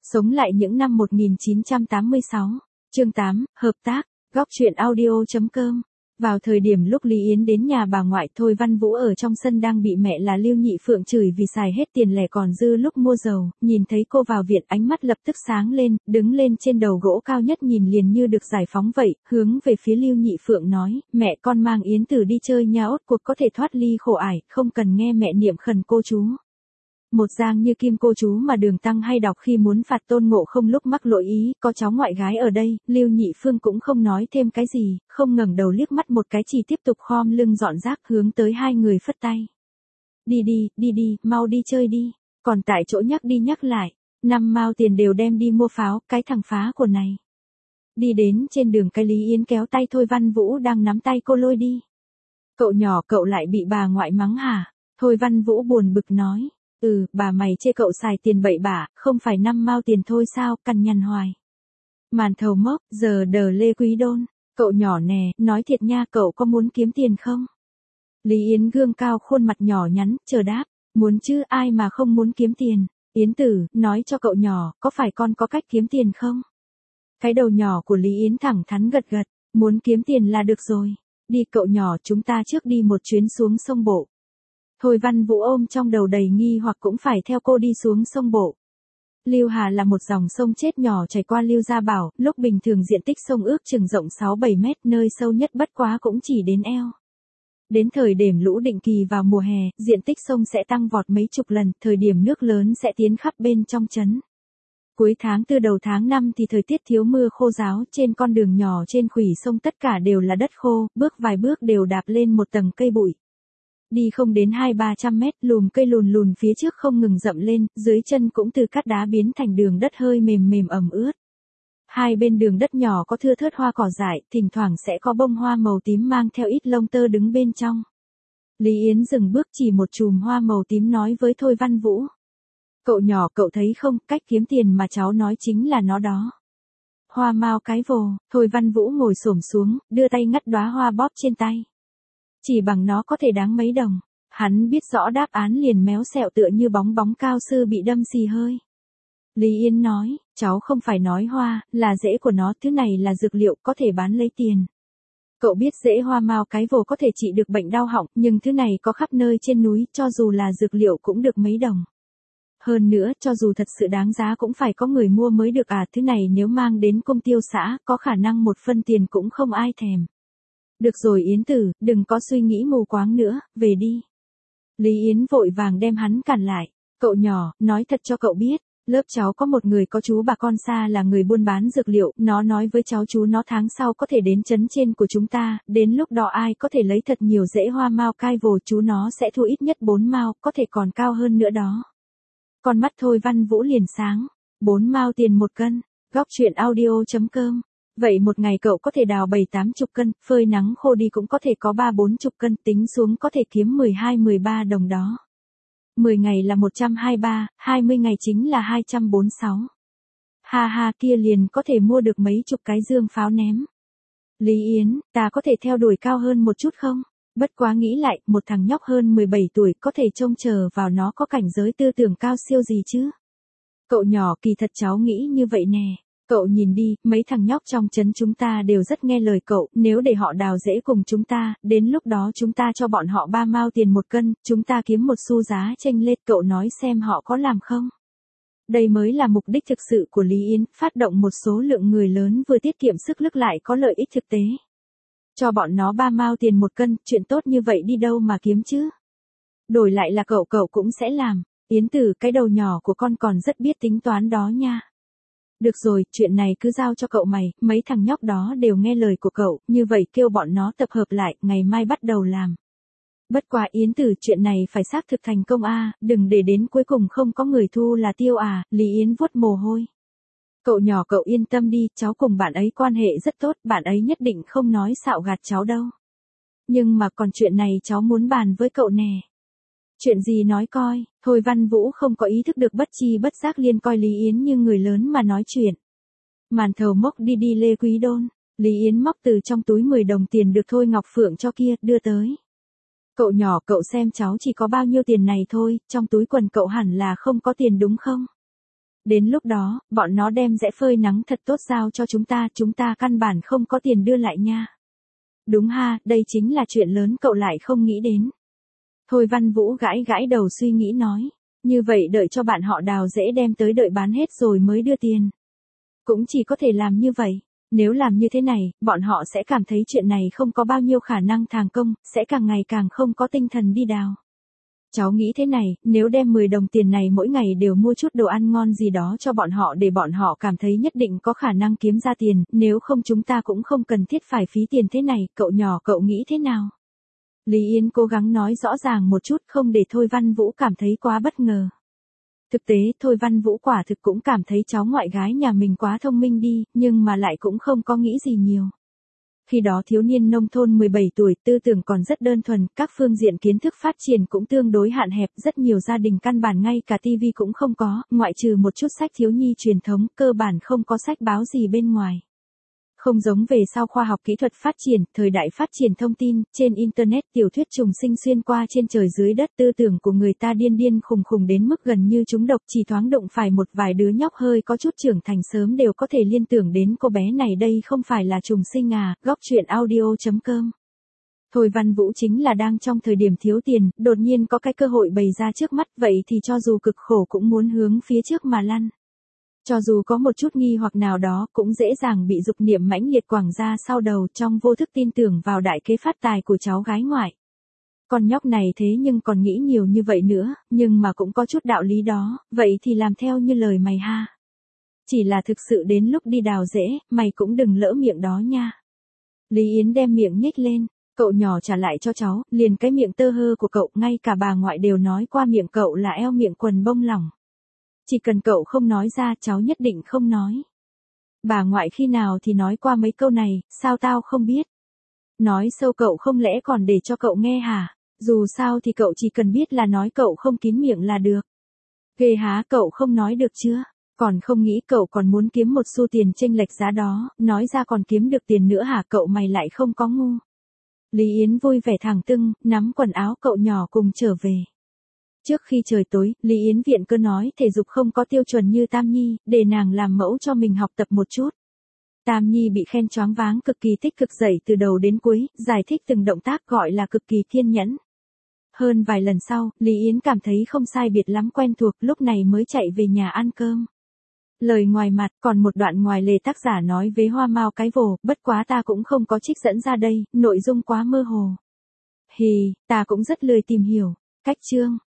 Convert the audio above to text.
Sống lại những năm 1986. Chương 8, hợp tác, góc truyện audio.com. Vào thời điểm lúc Lý Yến đến nhà bà ngoại, Thôi Văn Vũ ở trong sân đang bị mẹ là Lưu Nhị Phượng chửi vì xài hết tiền lẻ còn dư lúc mua dầu, nhìn thấy cô vào viện ánh mắt lập tức sáng lên, đứng lên trên đầu gỗ cao nhất nhìn liền như được giải phóng vậy, hướng về phía Lưu Nhị Phượng nói, mẹ con mang Yến Tử đi chơi nha, ốt cuộc có thể thoát ly khổ ải, không cần nghe mẹ niệm khẩn cô chú. Một giang như kim cô chú mà Đường Tăng hay đọc khi muốn phạt Tôn Ngộ Không lúc mắc lỗi ý, có cháu ngoại gái ở đây, Lưu Nhị Phương cũng không nói thêm cái gì, không ngẩng đầu liếc mắt một cái, chỉ tiếp tục khom lưng dọn rác hướng tới hai người phất tay. Đi, mau đi chơi đi, còn tại chỗ nhắc đi nhắc lại, 5 mao tiền đều đem đi mua pháo, cái thằng phá của này. Đi đến trên đường cái Lý Yến kéo tay Thôi Văn Vũ đang nắm tay cô lôi đi. Cậu nhỏ cậu lại bị bà ngoại mắng hả? Thôi Văn Vũ buồn bực nói. Bà mày chê cậu xài tiền bậy bạ, không phải 5 mao tiền thôi sao, cằn nhằn hoài. Màn thầu mốc, giờ đờ Lê Quý Đôn, cậu nhỏ nè, nói thiệt nha, cậu có muốn kiếm tiền không? Lý Yến gương cao khuôn mặt nhỏ nhắn, chờ đáp, muốn chứ, ai mà không muốn kiếm tiền. Yến Tử, nói cho cậu nhỏ, có phải con có cách kiếm tiền không? Cái đầu nhỏ của Lý Yến thẳng thắn gật gật, muốn kiếm tiền là được rồi. Đi cậu nhỏ, chúng ta trước đi một chuyến xuống sông Bộ. Thôi Văn Vũ ôm trong đầu đầy nghi hoặc cũng phải theo cô đi xuống sông Bộ. Lưu Hà là một dòng sông chết nhỏ chảy qua Lưu Gia Bảo, lúc bình thường diện tích sông ước chừng rộng 6-7 mét, nơi sâu nhất bất quá cũng chỉ đến eo. Đến thời điểm lũ định kỳ vào mùa hè, diện tích sông sẽ tăng vọt mấy chục lần, thời điểm nước lớn sẽ tiến khắp bên trong trấn. Cuối tháng 4 đầu tháng 5 thì thời tiết thiếu mưa khô ráo, trên con đường nhỏ trên khuỷu sông tất cả đều là đất khô, bước vài bước đều đạp lên một tầng cây bụi. Đi không đến 200-300 mét, lùm cây lùn phía trước không ngừng rậm lên, dưới chân cũng từ cát đá biến thành đường đất hơi mềm ẩm ướt. Hai bên đường đất nhỏ có thưa thớt hoa cỏ dại, thỉnh thoảng sẽ có bông hoa màu tím mang theo ít lông tơ đứng bên trong. Lý Yến dừng bước chỉ một chùm hoa màu tím nói với Thôi Văn Vũ. Cậu nhỏ cậu thấy không, cách kiếm tiền mà cháu nói chính là nó đó. Hoa mao cái vồ, Thôi Văn Vũ ngồi xổm xuống, đưa tay ngắt đóa hoa bóp trên tay. Chỉ bằng nó có thể đáng mấy đồng. Hắn biết rõ đáp án liền méo xẹo tựa như bóng cao su bị đâm xì hơi. Lý Yến nói, cháu không phải nói hoa, là rễ của nó, thứ này là dược liệu có thể bán lấy tiền. Cậu biết rễ hoa mao cái vồ có thể trị được bệnh đau họng, nhưng thứ này có khắp nơi trên núi, cho dù là dược liệu cũng được mấy đồng. Hơn nữa, cho dù thật sự đáng giá cũng phải có người mua mới được thứ này nếu mang đến công tiêu xã, có khả năng một phân tiền cũng không ai thèm. Được rồi Yến Tử, đừng có suy nghĩ mù quáng nữa, về đi. Lý Yến vội vàng đem hắn cản lại. Cậu nhỏ, nói thật cho cậu biết, lớp cháu có một người có chú bà con xa là người buôn bán dược liệu, nó nói với cháu chú nó tháng sau có thể đến trấn trên của chúng ta, đến lúc đó ai có thể lấy thật nhiều rễ hoa mao cai vồ chú nó sẽ thu ít nhất 4 mao, có thể còn cao hơn nữa đó. Con mắt Thôi Văn Vũ liền sáng, 4 mao tiền một cân, góc truyện audio.com. Vậy một ngày cậu có thể đào 7-80 cân, phơi nắng khô đi cũng có thể có 3-40 cân, tính xuống có thể kiếm 12-13 đồng đó. 10 ngày là 123, 20 ngày chính là 246. Ha kia liền có thể mua được mấy chục cái dương pháo ném. Lý Yến, ta có thể theo đuổi cao hơn một chút không? Bất quá nghĩ lại, một thằng nhóc hơn 17 tuổi có thể trông chờ vào nó có cảnh giới tư tưởng cao siêu gì chứ? Cậu nhỏ kỳ thật cháu nghĩ như vậy nè. Cậu nhìn đi, mấy thằng nhóc trong trấn chúng ta đều rất nghe lời cậu, nếu để họ đào rễ cùng chúng ta, đến lúc đó chúng ta cho bọn họ 3 mao tiền một cân, chúng ta kiếm một xu giá chênh lệch, cậu nói xem họ có làm không? Đây mới là mục đích thực sự của Lý Yến, phát động một số lượng người lớn vừa tiết kiệm sức lực lại có lợi ích thực tế. Cho bọn nó 3 mao tiền một cân, chuyện tốt như vậy đi đâu mà kiếm chứ? Đổi lại là cậu cũng sẽ làm. Yến Tử, cái đầu nhỏ của con còn rất biết tính toán đó nha. Được rồi, chuyện này cứ giao cho cậu mày, mấy thằng nhóc đó đều nghe lời của cậu, như vậy kêu bọn nó tập hợp lại, ngày mai bắt đầu làm. Bất quá Yến Tử, chuyện này phải xác thực thành công đừng để đến cuối cùng không có người thu là tiêu Lý Yến vuốt mồ hôi. Cậu nhỏ cậu yên tâm đi, cháu cùng bạn ấy quan hệ rất tốt, bạn ấy nhất định không nói xạo gạt cháu đâu. Nhưng mà còn chuyện này cháu muốn bàn với cậu nè. Chuyện gì nói coi, Thôi Văn Vũ không có ý thức được bất chi bất giác liên coi Lý Yến như người lớn mà nói chuyện. Màn thầu mốc đi Lê Quý Đôn, Lý Yến móc từ trong túi 10 đồng tiền được Thôi Ngọc Phượng cho kia, đưa tới. Cậu nhỏ cậu xem cháu chỉ có bao nhiêu tiền này thôi, trong túi quần cậu hẳn là không có tiền đúng không? Đến lúc đó, bọn nó đem giẽ phơi nắng thật tốt giao cho chúng ta căn bản không có tiền đưa lại nha. Đúng ha, đây chính là chuyện lớn cậu lại không nghĩ đến. Thôi Văn Vũ gãi gãi đầu suy nghĩ nói. Như vậy đợi cho bạn họ đào rễ đem tới đợi bán hết rồi mới đưa tiền. Cũng chỉ có thể làm như vậy. Nếu làm như thế này, bọn họ sẽ cảm thấy chuyện này không có bao nhiêu khả năng thành công, sẽ càng ngày càng không có tinh thần đi đào. Cháu nghĩ thế này, nếu đem 10 đồng tiền này mỗi ngày đều mua chút đồ ăn ngon gì đó cho bọn họ để bọn họ cảm thấy nhất định có khả năng kiếm ra tiền, nếu không chúng ta cũng không cần thiết phải phí tiền thế này, cậu nhỏ cậu nghĩ thế nào? Lý Yến cố gắng nói rõ ràng một chút không để Thôi Văn Vũ cảm thấy quá bất ngờ. Thực tế Thôi Văn Vũ quả thực cũng cảm thấy cháu ngoại gái nhà mình quá thông minh đi, nhưng mà lại cũng không có nghĩ gì nhiều. Khi đó thiếu niên nông thôn 17 tuổi, tư tưởng còn rất đơn thuần, các phương diện kiến thức phát triển cũng tương đối hạn hẹp, rất nhiều gia đình căn bản ngay cả tivi cũng không có, ngoại trừ một chút sách thiếu nhi truyền thống, cơ bản không có sách báo gì bên ngoài. Không giống về sau khoa học kỹ thuật phát triển, thời đại phát triển thông tin, trên Internet tiểu thuyết trùng sinh xuyên qua trên trời dưới đất, tư tưởng của người ta điên điên khùng khùng đến mức gần như trúng độc, chỉ thoáng đụng phải một vài đứa nhóc hơi có chút trưởng thành sớm đều có thể liên tưởng đến cô bé này đây không phải là trùng sinh à, góc truyện audio.com. Thôi Văn Vũ chính là đang trong thời điểm thiếu tiền, đột nhiên có cái cơ hội bày ra trước mắt, vậy thì cho dù cực khổ cũng muốn hướng phía trước mà lăn. Cho dù có một chút nghi hoặc nào đó cũng dễ dàng bị dục niệm mãnh liệt quẳng ra sau đầu trong vô thức tin tưởng vào đại kế phát tài của cháu gái ngoại. Con nhóc này thế nhưng còn nghĩ nhiều như vậy nữa, nhưng mà cũng có chút đạo lý đó, vậy thì làm theo như lời mày ha. Chỉ là thực sự đến lúc đi đào rễ, mày cũng đừng lỡ miệng đó nha. Lý Yến đem miệng nhếch lên, cậu nhỏ trả lại cho cháu, liền cái miệng tơ hơ của cậu, ngay cả bà ngoại đều nói qua miệng cậu là eo miệng quần bông lỏng. Chỉ cần cậu không nói ra cháu nhất định không nói. Bà ngoại khi nào thì nói qua mấy câu này, sao tao không biết. Nói sâu cậu không lẽ còn để cho cậu nghe hả? Dù sao thì cậu chỉ cần biết là nói cậu không kín miệng là được. Ghê há cậu không nói được chưa? Còn không nghĩ cậu còn muốn kiếm một xu tiền chênh lệch giá đó, nói ra còn kiếm được tiền nữa hả, cậu mày lại không có ngu. Lý Yến vui vẻ thẳng tưng, nắm quần áo cậu nhỏ cùng trở về. Trước khi trời tối, Lý Yến viện cơ nói thể dục không có tiêu chuẩn như Tam Nhi, để nàng làm mẫu cho mình học tập một chút. Tam Nhi bị khen choáng váng cực kỳ tích cực dạy từ đầu đến cuối, giải thích từng động tác gọi là cực kỳ kiên nhẫn. Hơn vài lần sau, Lý Yến cảm thấy không sai biệt lắm quen thuộc, lúc này mới chạy về nhà ăn cơm. Lời ngoài mặt, còn một đoạn ngoài lề tác giả nói với Hoa Mao cái vồ, bất quá ta cũng không có trích dẫn ra đây, nội dung quá mơ hồ. Hì, ta cũng rất lười tìm hiểu. Cách chương